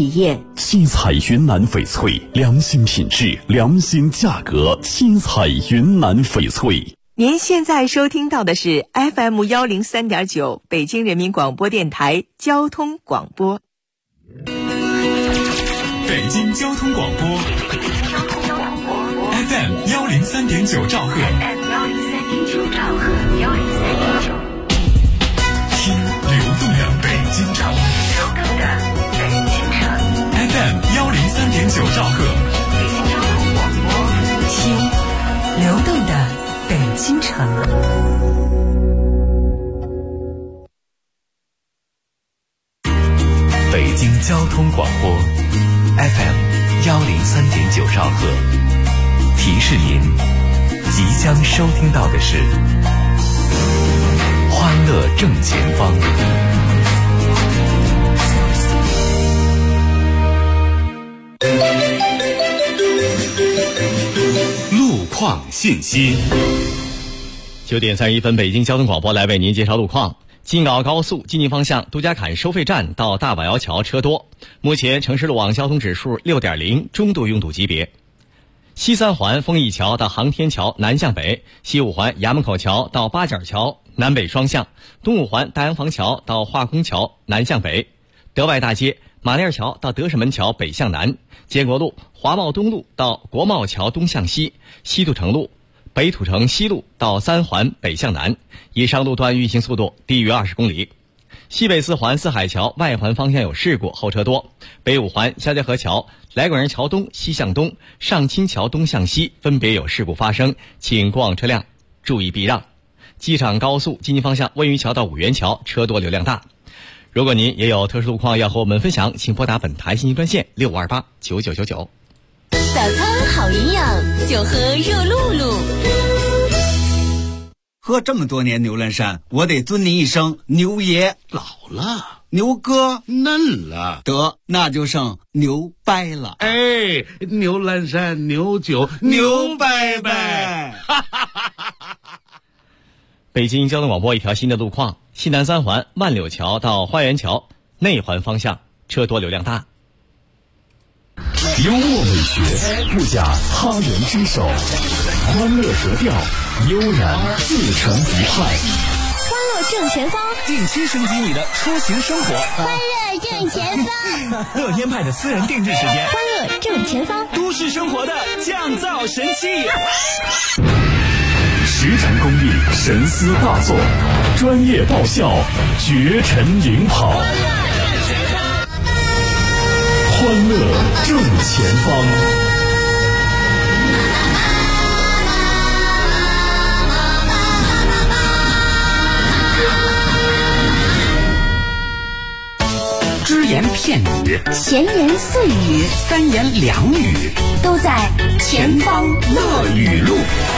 体验。 七彩云南翡翠，良心品质，良心价格。七彩云南翡翠。 您现在收听到的是 FM103.9 北京人民广播电台交通广播。 北京交通广播 FM103.9 兆赫，听流动的北京城FM103.9 兆赫， 北京交通广播，听流动的北京城。 北京交通广播 FM103.9 兆赫，提示您即将收听到的是欢乐正前方。路况信息。 9点31分，北京交通广播来为您介绍路况。京奥高速进京方向杜家坎收费站到大瓦窑桥车多，目前城市路网交通指数 6.0， 中度拥堵级别。西三环丰益桥到航天桥南向北，西五环衙门口桥到八角桥南北双向，东五环大洋房桥到化工桥南向北，德外大街马甸桥到德胜门桥北向南，建国路华贸东路到国贸桥东向西，西土城路北土城西路到三环北向南，以上路段运行速度低于20公里。西北四环四海桥外环方向有事故，后车多。北五环肖家河桥来广人桥东西向东，上清桥东向西分别有事故发生，请过往车辆注意避让。机场高速进京方向温榆桥到五元桥车多流量大。如果您也有特殊路况要和我们分享，请拨打本台信息专线65289999。 早餐好营养，就喝热露露。 喝这么多年牛栏山，我得尊您一声牛爷。 老了， 牛哥嫩了， 得那就剩牛掰了。 哎，牛栏山牛酒牛掰掰。 北京交通广播一条新的路况，西南三环万柳桥到花园桥内环方向车多流量大。 幽默美学，不假他人之手，欢乐格调，悠然自成一派。 欢乐正前方， 定期升级你的出行生活。 欢乐正前方， 乐天派的私人定制时间。 欢乐正前方， 都市生活的降噪神器。 实战工艺，神思大作，专业爆笑，绝尘领跑。欢乐正前方。 只言片语， 闲言碎语， 三言两语， 都在前方乐语录。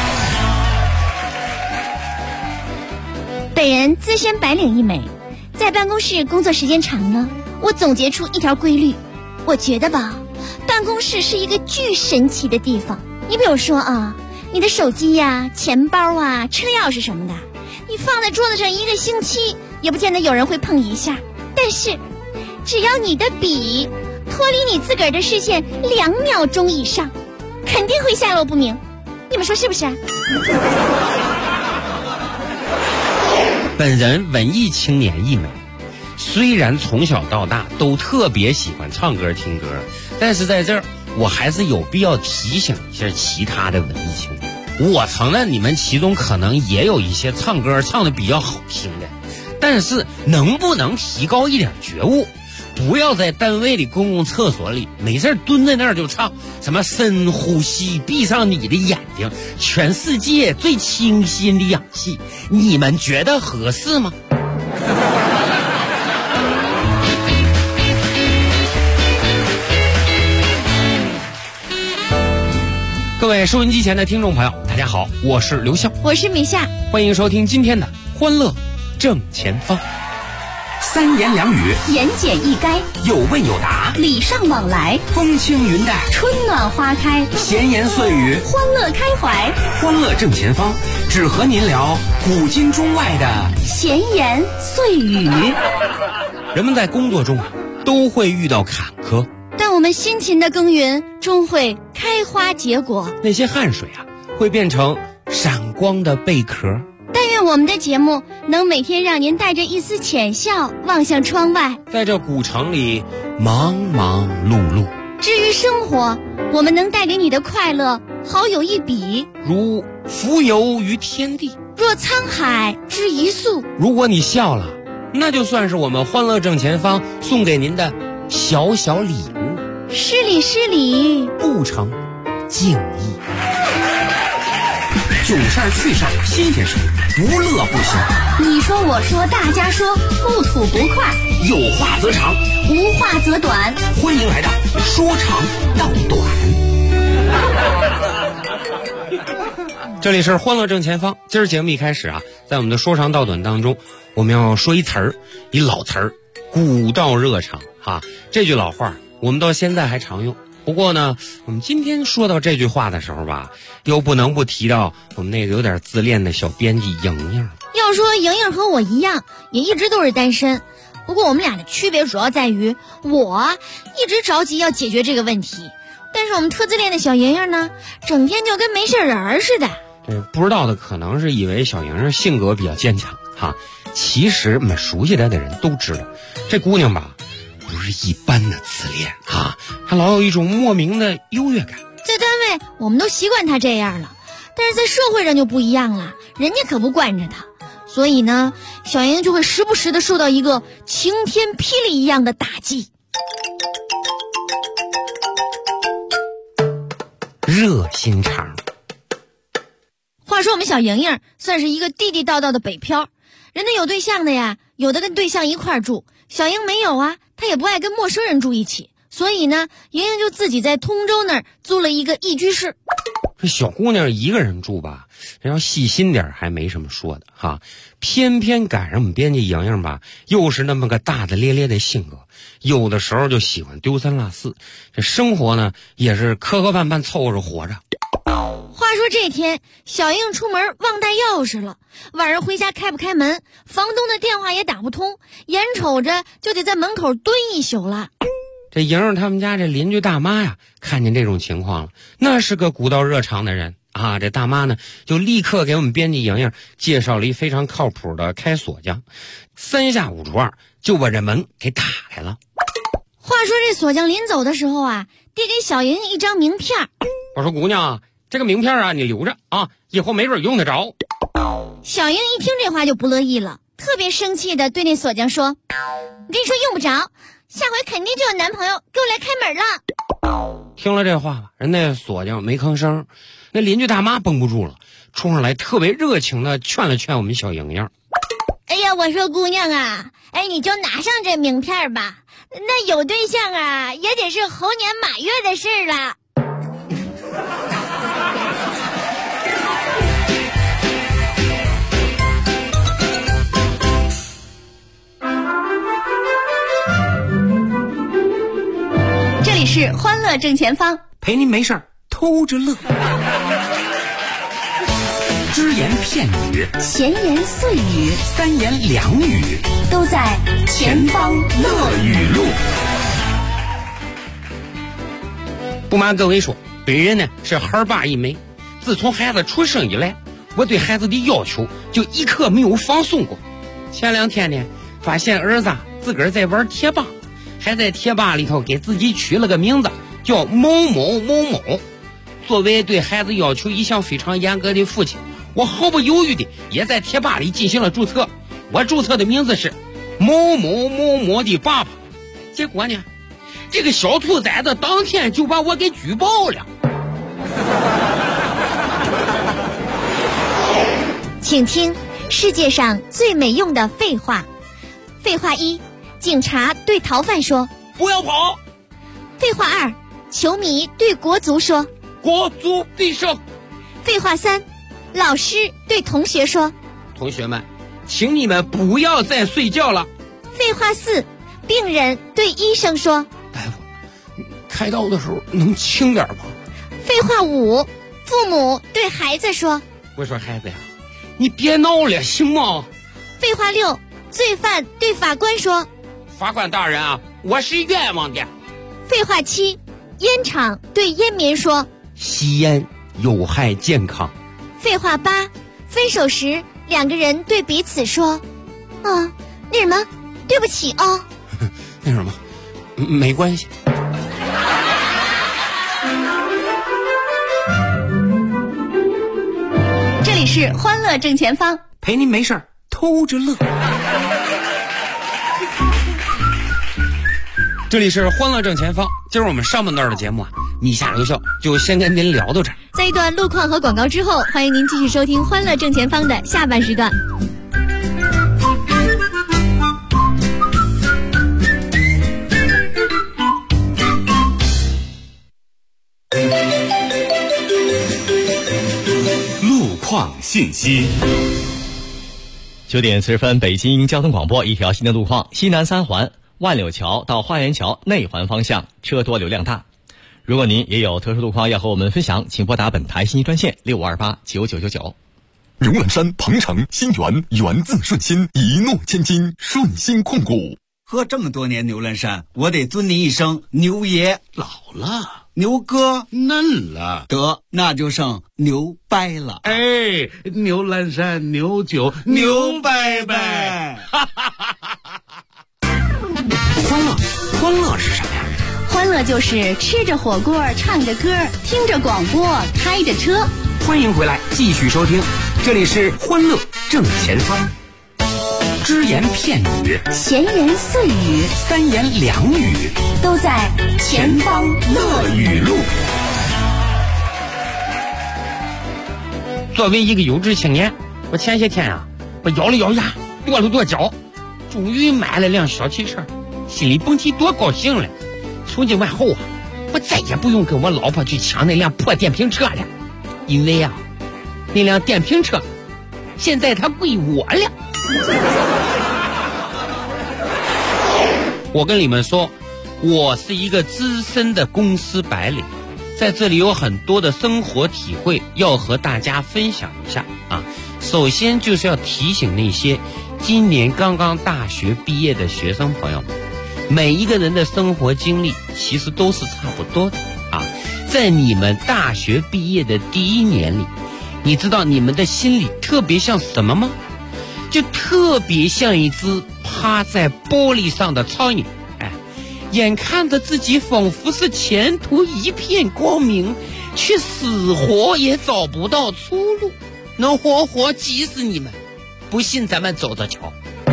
本人资深白领一枚，在办公室工作时间长了，我总结出一条规律，我觉得吧，办公室是一个巨神奇的地方。你比如说啊，你的手机呀、钱包啊、车钥匙什么的，你放在桌子上1个星期，也不见得有人会碰一下。但是，只要你的笔脱离你自个儿的视线2秒钟以上，肯定会下落不明。你们说是不是啊？ 本人文艺青年一枚，虽然从小到大都特别喜欢唱歌听歌，但是在这儿我还是有必要提醒一下其他的文艺青年。我承认你们其中可能也有一些唱歌唱的比较好听的，但是能不能提高一点觉悟？不要在单位里公共厕所里没事蹲在那儿就唱什么深呼吸，闭上你的眼睛，全世界最清新的氧气，你们觉得合适吗？各位收音机前的听众朋友，大家好，我是刘笑， 我是米夏， 欢迎收听今天的欢乐正前方。 三言两语， 言简意赅， 有问有答， 礼尚往来， 风轻云淡， 春暖花开， 闲言碎语， 欢乐开怀。 欢乐正前方，只和您聊古今中外的闲言碎语。 人们在工作中都会遇到坎坷， 但我们辛勤的耕耘终会开花结果。 那些汗水啊，会变成闪光的贝壳。 但愿我们的节目能每天让您带着一丝浅笑望向窗外， 在这古城里忙忙碌碌。 至于生活，我们能带给你的快乐好有一比， 如浮游于天地， 若沧海之一粟。 如果你笑了，那就算是我们欢乐正前方送给您的小小礼物。 失礼失礼， 不成敬意。 囧事儿趣事儿新鲜事儿，不乐不行。 你说我说大家说，不吐不快， 有话则长， 无话则短。 欢迎来到说长道短。 这里是欢乐正前方。今儿节目一开始啊，在我们的说长道短当中，我们要说一词儿，一老词儿，古道热肠哈。这句老话我们到现在还常用。不过呢，我们今天说到这句话的时候吧，又不能不提到我们那个有点自恋的小编辑莹莹。 要说莹莹和我一样，也一直都是单身，不过我们俩的区别主要在于，我一直着急要解决这个问题，但是我们特自恋的小莹莹呢，整天就跟没事人似的。 这不知道的可能是以为小莹莹性格比较坚强哈，其实我们熟悉她的人都知道，这姑娘吧不是一般的自恋啊，她老有一种莫名的优越感。 在单位我们都习惯她这样了，但是在社会上就不一样了，人家可不惯着她，所以呢，小莹就会时不时的受到一个晴天霹雳一样的打击。 热心肠。 话说我们小莹莹算是一个地地道道的北漂，人家有对象的呀，有的跟对象一块住，小莹没有啊，她也不爱跟陌生人住一起，所以呢，莹莹就自己在通州那儿租了一个一居室。 这小姑娘一个人住吧，人要细心点还没什么说的哈，偏偏赶上我们编辑莹莹吧，又是那么个大大咧咧的性格，有的时候就喜欢丢三落四，这生活呢也是磕磕绊绊凑合着活着。 话说这天，小莹出门忘带钥匙了，晚上回家开不开门，房东的电话也打不通，眼瞅着就得在门口蹲一宿了。 这莹莹他们家这邻居大妈呀，看见这种情况了，那是个古道热肠的人啊。这大妈呢，就立刻给我们编辑莹莹介绍了一非常靠谱的开锁匠，3下5除2就把这门给打开了。 话说这锁匠临走的时候啊，递给小莹一张名片。 我说姑娘啊，这个名片啊你留着啊，以后没准用得着。 小莹一听这话就不乐意了，特别生气的对那锁匠说，我跟你说用不着，下回肯定就有男朋友给我来开门了。 听了这话吧，人那锁匠没吭声，那邻居大妈绷不住了，冲上来特别热情的劝了劝我们小莹莹。 哎呀，我说姑娘啊，哎，你就拿上这名片吧，那有对象啊也得是猴年马月的事了。这里是欢乐正前方， 陪您没事偷着乐。只言片语， 闲言碎语， 三言两语， 都在前方乐语录。 不瞒各位说，本人呢是孩爸一枚，自从孩子出生以来，我对孩子的要求就一刻没有放松过。前2天呢，发现儿子自个儿在玩贴吧，还在贴吧里头给自己取了个名字叫某某某某。作为对孩子要求一向非常严格的父亲，我毫不犹豫的也在贴吧里进行了注册。我注册的名字是某某某某的爸爸。结果呢，这个小兔崽子当天就把我给举报了。 请听世界上最没用的废话。废话1，警察对逃犯说不要跑。 废话2，球迷对国足说国足必胜。 废话3，老师对同学说同学们，请你们不要再睡觉了。 废话4，病人对医生说大夫，开刀的时候能轻点吗？ 废话5，父母对孩子说我说孩子呀，你别闹了行吗？ 废话6，罪犯对法官说法官大人啊， 我是冤枉的。 废话7，烟厂对烟民说吸烟有害健康。 废话8，分手时2个人对彼此说那什么，对不起哦。 那什么，没关系。 这里是欢乐正前方， 陪您没事偷着乐。 这里是欢乐正前方，今儿我们上半段的节目你下留校就先跟您聊到这儿。 在一段路况和广告之后，欢迎您继续收听欢乐正前方的下半时段。 路况信息。 9点40分，北京交通广播一条新的路况：西南3环万柳桥到花园桥内环方向车多流量大。如果您也有特殊路况要和我们分享，请拨打本台信息专线65289999。 牛栏山、鹏城、新源，源自顺心，一诺千金，顺心控股。 喝这么多年牛栏山，我得尊您一声牛爷。 老了， 牛哥嫩了， 得那就剩牛掰了。 哎，牛栏山牛酒牛掰掰。 欢乐是什么呀？ 欢乐就是吃着火锅，唱着歌，听着广播，开着车。 欢迎回来，继续收听，这里是欢乐正前方。只言片语， 闲言碎语， 三言两语， 都在前方乐语录。 作为一个有志青年，我前些天我咬了咬牙，跺了跺脚，终于买了辆小汽车，心里甭提多高兴了。从今往后我再也不用跟我老婆去抢那辆破电瓶车了，因为那辆电瓶车现在它归我了。我跟你们说，我是一个资深的公司白领，在这里有很多的生活体会要和大家分享一下首先就是要提醒那些今年刚刚大学毕业的学生朋友们，每一个人的生活经历其实都是差不多的在你们大学毕业的第1年里，你知道你们的心里特别像什么吗？就特别像一只趴在玻璃上的苍蝇，眼看着自己仿佛是前途一片光明，却死活也找不到出路，能活活急死你们。不信咱们走着瞧。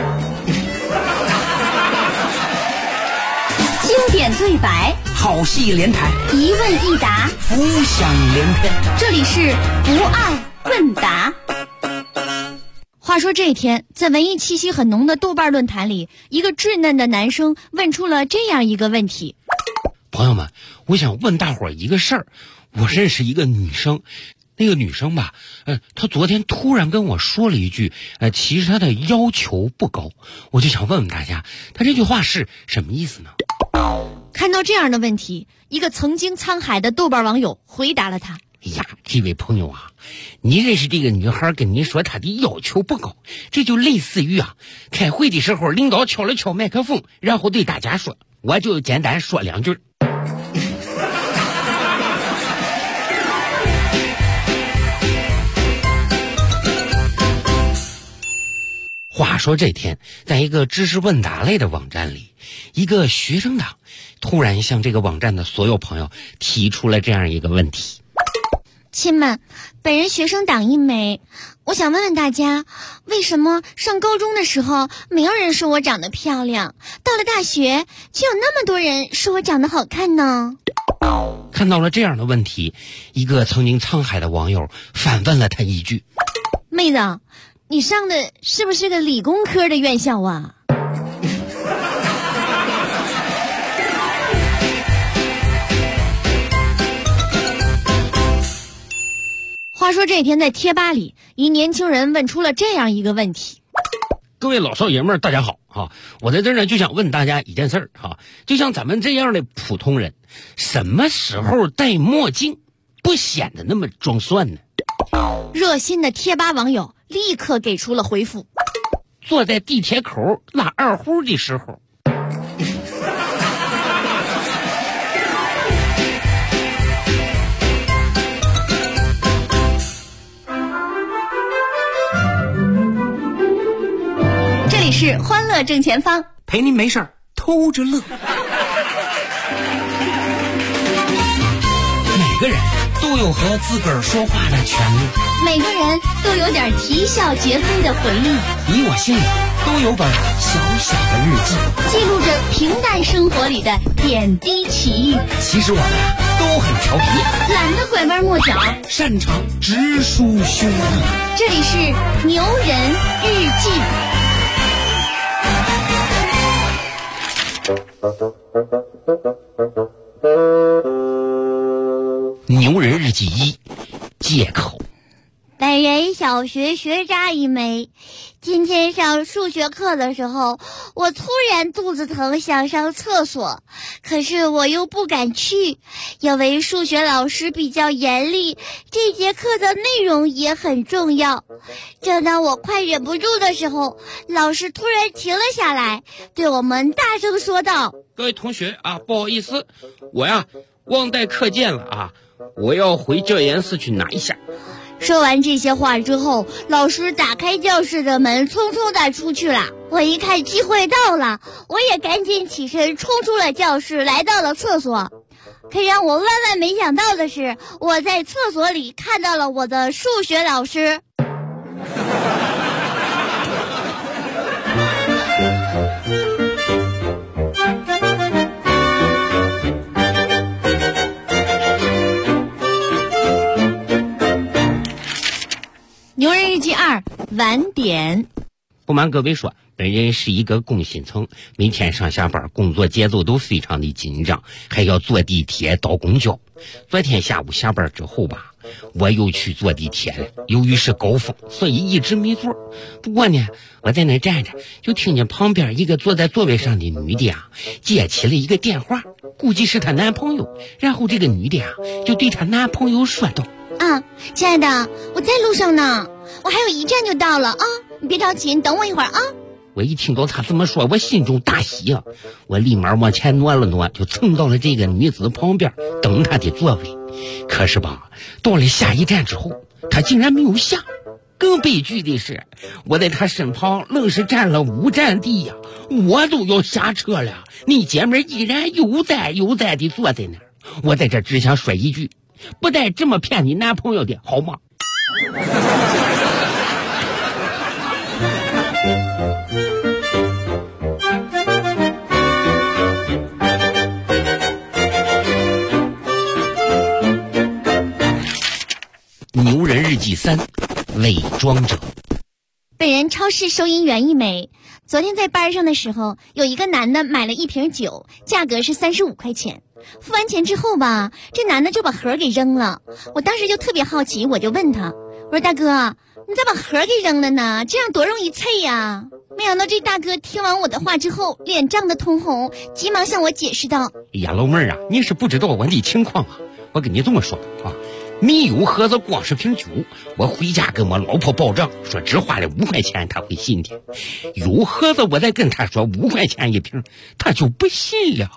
经典对白， 好戏连台， 一问一答， 浮想联翩。 这里是不二问答。 话说这天，在文艺气息很浓的豆瓣论坛里，一个稚嫩的男生问出了这样一个问题： 朋友们，我想问大伙儿一个事儿。我认识一个女生，那个女生吧，她昨天突然跟我说了一句，其实她的要求不高，我就想问问大家，她这句话是什么意思呢？ 看到这样的问题，一个曾经沧海的豆瓣网友回答了他： 哎呀，这位朋友你认识这个女孩跟你说她的要求不高，这就类似于开会的时候领导敲了敲麦克风，然后对大家说，我就简单说2句。话说这天，在一个知识问答类的网站里，一个学生党突然向这个网站的所有朋友提出了这样一个问题： 亲们，本人学生党一枚，我想问问大家，为什么上高中的时候没有人说我长得漂亮，到了大学却有那么多人说我长得好看呢？ 看到了这样的问题，一个曾经沧海的网友反问了他一句： 妹子，你上的是不是个理工科的院校啊？话说这天在贴吧里，一年轻人问出了这样一个问题： 各位老少爷们儿，大家好我在这儿呢就想问大家一件事儿就像咱们这样的普通人，什么时候戴墨镜不显得那么装蒜呢？ 热心的贴吧网友立刻给出了回复： 坐在地铁口拉二胡的时候。 乐正前方， 陪您没事儿偷着乐。每个人都有和自个儿说话的权利， 每个人都有点啼笑皆非的回忆。 你我心里都有本小小的日记， 记录着平淡生活里的点滴奇遇。 其实我们都很调皮， 懒得拐弯抹角， 擅长直抒胸臆。 这里是牛人日记。 牛人日记1，借口。 本人小学学渣一枚。今天上数学课的时候，我突然肚子疼，想上厕所，可是我又不敢去，因为数学老师比较严厉，这节课的内容也很重要。正当我快忍不住的时候，老师突然停了下来，对我们大声说道： 各位同学啊，不好意思，我忘带课件了啊，我要回教研室去拿一下。 说完这些话之后，老师打开教室的门，匆匆地出去了。我一看机会到了，我也赶紧起身冲出了教室，来到了厕所。可让我万万没想到的是，我在厕所里看到了我的数学老师。牛人日记2，晚点。 不瞒各位说，本人是一个工薪层，每天上下班工作节奏都非常的紧张，还要坐地铁倒公交。昨天下午下班之后吧，我又去坐地铁了，由于是高峰，所以一直没座。不过呢，我在那站着，就听见旁边一个坐在座位上的女的接起了一个电话，估计是她男朋友。然后这个女的就对她男朋友说道： 亲爱的，我在路上呢，我还有1站就到了啊，你别着急，你等我一会儿啊。 我一听到他这么说，我心中大喜啊！我立马往前挪了挪，就蹭到了这个女子旁边，等她的座位。可是吧，到了下一站之后，她竟然没有下。更悲剧的是，我在她身旁愣是站了5站地呀，我都要下车了，那姐们依然悠哉悠哉地坐在那儿。我在这只想说一句：不带这么骗你男朋友的好吗？牛人日记3，伪装者。 本人超市收银员一枚。昨天在班上的时候，有一个男的买了一瓶酒，价格是35块钱。付完钱之后吧，这男的就把盒给扔了。我当时就特别好奇，我就问他，我说大哥，你咋把盒给扔了呢？这样多容易碎呀。没想到这大哥听完我的话之后，脸涨得通红，急忙向我解释道： 哎呀，老妹儿啊，你是不知道我的情况啊。我跟你这么说啊，没有盒子，光是瓶酒，我回家跟我老婆报账，说只花了5块钱，她会信的。有盒子，我再跟她说5块钱一瓶，她就不信了。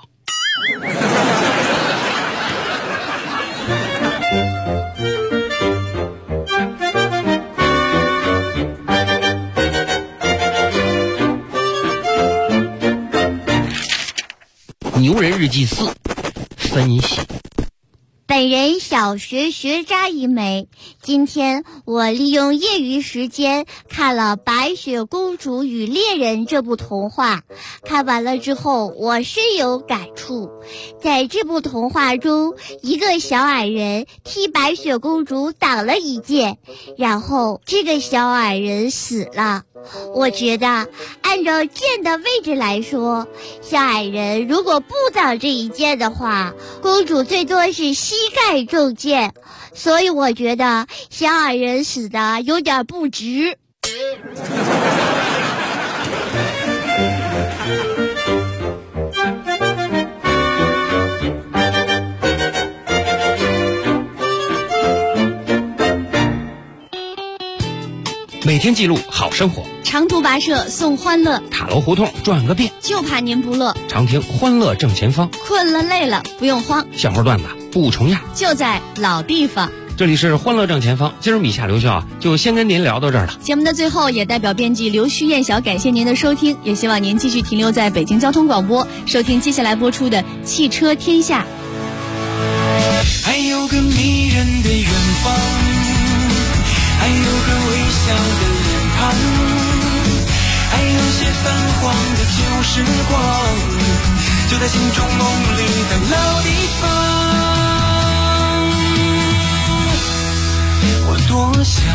牛人日记4，分析。 本人小学学渣一枚。今天我利用业余时间看了《白雪公主与猎人》这部童话，看完了之后我深有感触。在这部童话中，一个小矮人替白雪公主挡了一剑，然后这个小矮人死了。我觉得按照剑的位置来说，小矮人如果不挡这一剑的话，公主最多是膝盖中箭，所以我觉得小矮人死的有点不值。 每天记录好生活， 长途跋涉送欢乐， 塔楼胡同转个遍， 就怕您不乐。 常听欢乐正前方， 困了累了不用慌， 笑话段子不重样， 就在老地方。 这里是欢乐正前方。今儿米夏刘笑就先跟您聊到这儿了。 节目的最后，也代表编辑刘旭燕小感谢您的收听，也希望您继续停留在北京交通广播，收听接下来播出的《汽车天下》。 还有个迷人的远方，还有个微笑的脸庞，还有些泛黄的旧时光，就在心中梦里的老地方。我多想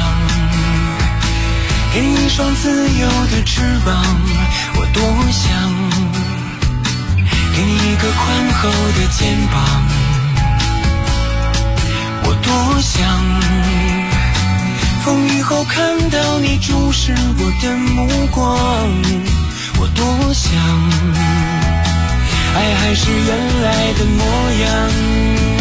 给你一双自由的翅膀，我多想给你一个宽厚的肩膀，我多想风雨后看到你注视我的目光，我多想爱还是原来的模样。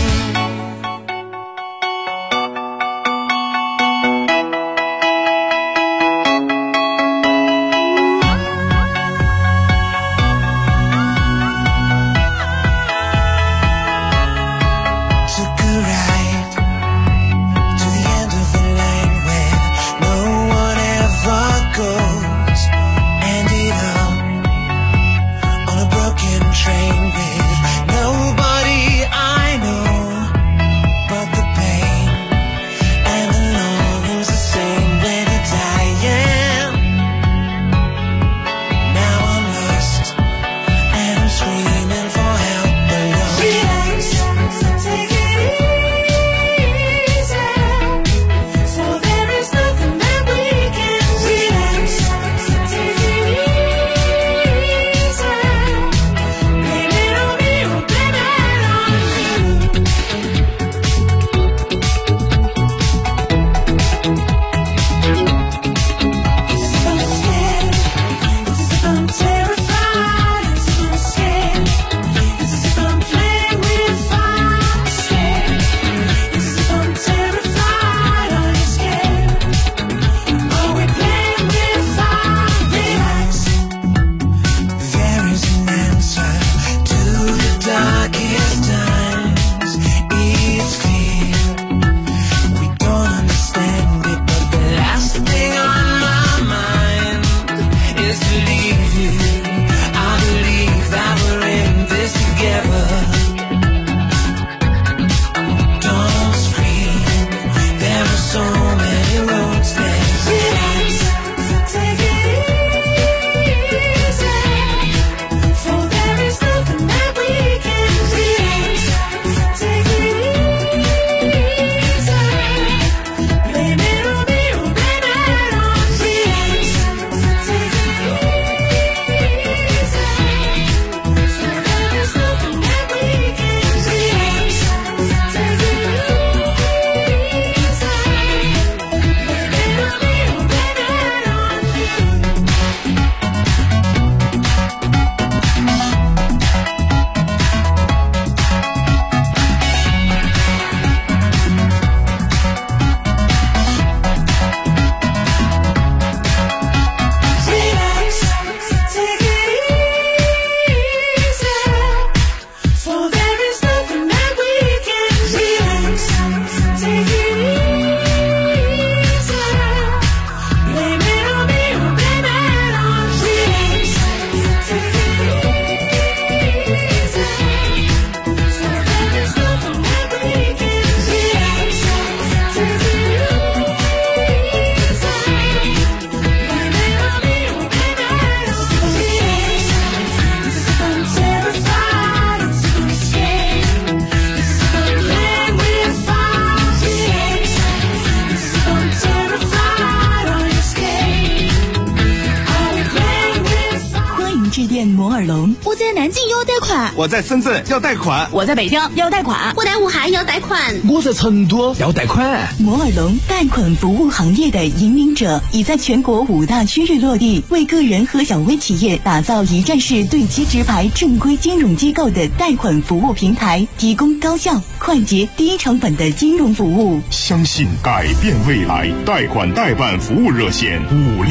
摩尔龙。我在南京要贷款， 我在深圳要贷款， 我在北京要贷款， 我在武汉要贷款， 我在成都要贷款。 摩尔龙贷款服务行业的引领者，已在全国5大区域落地，为个人和小微企业打造一站式对接直排正规金融机构的贷款服务平台，提供高效、快捷、低成本的金融服务。 相信改变未来，贷款代办服务热线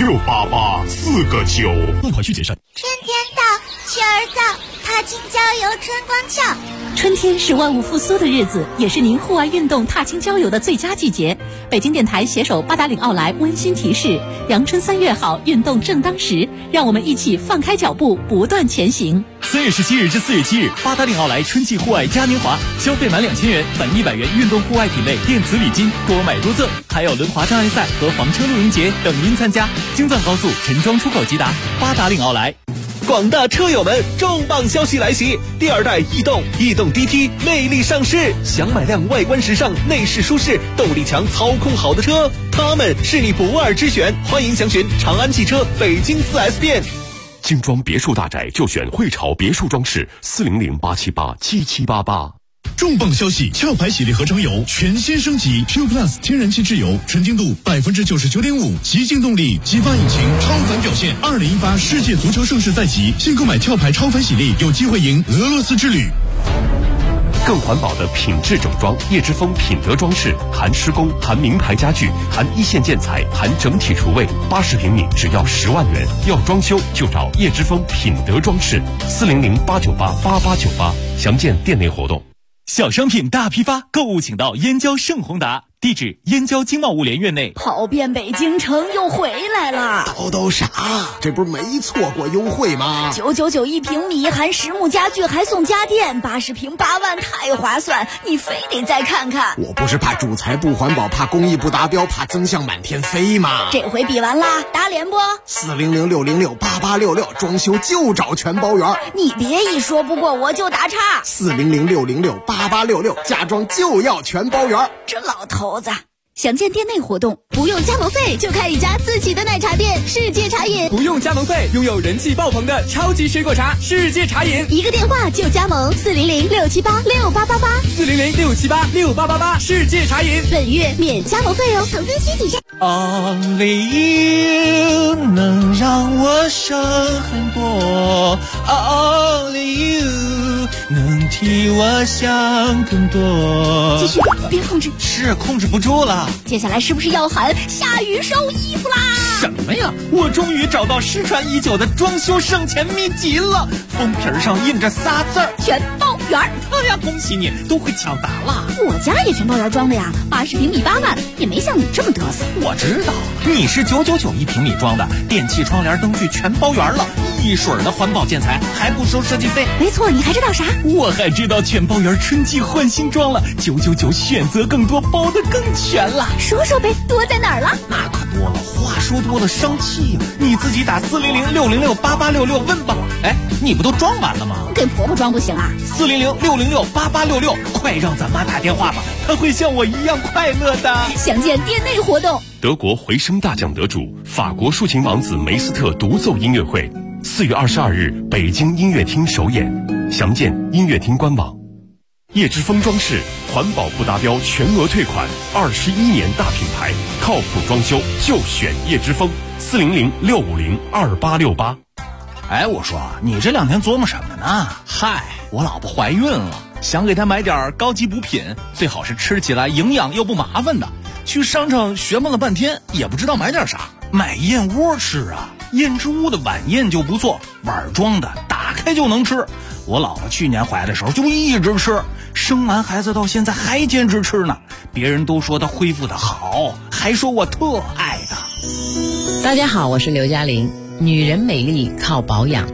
5688-4个9。 贷款需谨慎。 春天到，雪儿早，踏青郊游春光俏。 春天是万物复苏的日子，也是您户外运动、踏青郊游的最佳季节。北京电台携手八达岭奥莱温馨提示：阳春3月好，运动正当时，让我们一起放开脚步，不断前行。 3月17日至4月7日，八达岭奥莱春季户外嘉年华，消费满2000元返100元运动户外品类电子礼金，多买多赠，还有轮滑障碍赛和房车露营节等您参加。京藏高速陈庄出口吉达，八达岭奥莱。 广大车友们，重磅消息来袭！第2代逸动 DT 魅力上市，想买辆外观时尚、内饰舒适、动力强、操控好的车，它们是你不二之选。欢迎详询长安汽车北京4S店。 精装别墅大宅就选汇潮别墅装饰，400-878-7788。 重磅消息！壳牌系列合成油全新升级 Q Plus 天然气质油，纯净度99.5%，极净动力，激发引擎，超凡表现。2018世界足球盛世在即，新购买壳牌超凡喜力，有机会赢俄罗斯之旅。 更环保的品质整装，叶之峰品德装饰，含施工，含名牌家具，含一线建材，含整体厨卫，80平米只要10万元。要装修就找叶之峰品德装饰，400-898-8898，详见店内活动。 小商品大批发，购物请到燕郊盛宏达，地址燕郊经贸物联院内。 跑遍北京城又回来了， 都啥？这不是没错过优惠吗 ？999一平米，含实木家具还送家电，80平8万，太划算！你非得再看看。 我不是怕主材不环保，怕工艺不达标，怕增项满天飞吗？ 这回比完啦，打脸不 ？400-606-8866，装修就找全包圆。 你别一说不过我就打岔。 400-606-8866，家装就要全包圆。 这老头子。 详见店内活动，不用加盟费就开一家自己的奶茶店——世界茶饮。 不用加盟费，拥有人气爆棚的超级水果茶——世界茶饮。 一个电话就加盟，400-678-6888，400-678-6888， 世界茶饮。 本月免加盟费哦，投资需谨慎。 Only you 能让我省很多 ，Only you 能替我想更多。 继续，别控制， 是控制不住了。 接下来是不是要喊下雨收衣服啦？ 什么呀！我终于找到失传已久的装修省钱秘籍了，封皮上印着仨字儿： 全包圆。 哎呀，恭喜你，都会抢答了。 我家也全包圆装的呀，80平米8万，也没像你这么嘚瑟。 我知道，你是999一平米装的，电器、窗帘、灯具全包圆了，一水的环保建材，还不收设计费。 没错，你还知道啥？ 我还知道全包圆春季换新装了，999选择更多，包得更全了。 说说呗，多在哪儿了？ 那可多了，话说多了伤气呀。你自己打400-606-8866问吧。哎，你不都装完了吗？ 给婆婆装不行啊 ？400-606-8866，快让咱妈打电话吧，她会像我一样快乐的。 详见店内活动。 德国回声大奖得主，法国竖琴王子梅斯特独奏音乐会，4月22日北京音乐厅首演，详见音乐厅官网。叶之峰装饰，环保不达标全额退款，21年大品牌，靠谱装修就选叶之峰，400-650-2868。 哎，我说你这2天琢磨什么呢？嗨，我老婆怀孕了，想给她买点高级补品，最好是吃起来营养又不麻烦的。去商场学摸了半天，也不知道买点啥，买燕窝吃啊。燕之屋的晚宴就不错，碗装的，打开就能吃。我老婆去年怀的时候就一直吃，生完孩子到现在还坚持吃呢。别人都说她恢复的好，还说我特爱她。 大家好，我是刘嘉玲。女人美丽靠保养。